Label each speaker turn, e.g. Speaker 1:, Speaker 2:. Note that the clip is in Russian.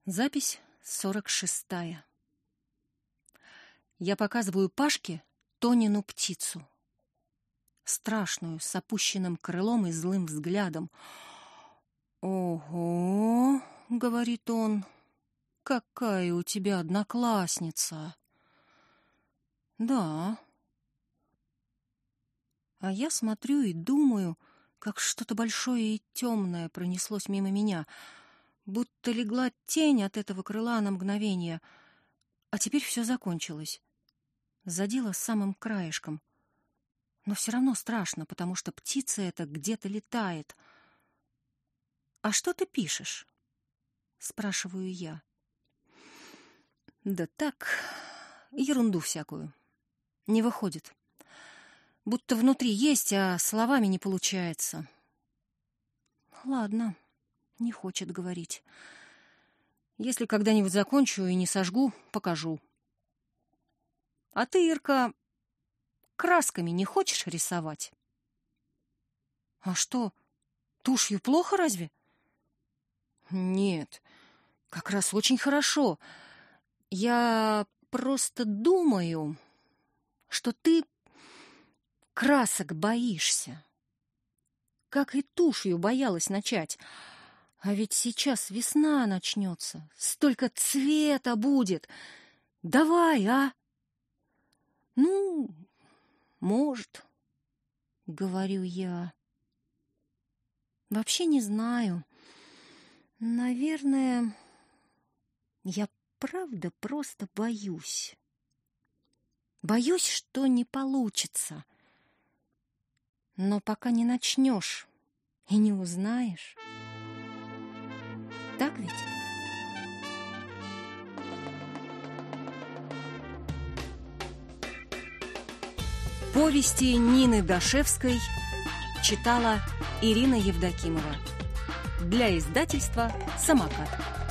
Speaker 1: Запись 46. Я показываю Пашке Тонину птицу. Страшную, с опущенным крылом и злым взглядом. «Ого!» — говорит он. «Какая у тебя одноклассница!» «Да». А я смотрю и думаю, как что-то большое и темное пронеслось мимо меня, будто легла тень от этого крыла на мгновение, а теперь все закончилось. Задела самым краешком. Но все равно страшно, потому что птица эта где-то летает. «А что ты пишешь?» — спрашиваю я. «Да так, ерунду всякую. Не выходит. Будто внутри есть, а словами не получается». «Ладно, не хочет говорить. Если когда-нибудь закончу и не сожгу, покажу. А ты, Ирка, красками не хочешь рисовать?» «А что, тушью плохо разве?» «Нет, как раз очень хорошо. Я просто думаю, что ты красок боишься. Как и тушью боялась начать. А ведь сейчас весна начнется, столько цвета будет. Давай, а?» «Ну, может, — говорю я. Вообще не знаю. Наверное, я правда просто боюсь. Боюсь, что не получится. Но пока не начнешь и не узнаешь. Так ведь?» Повести Нины Дашевской читала Ирина Евдокимова для издательства «Самокат».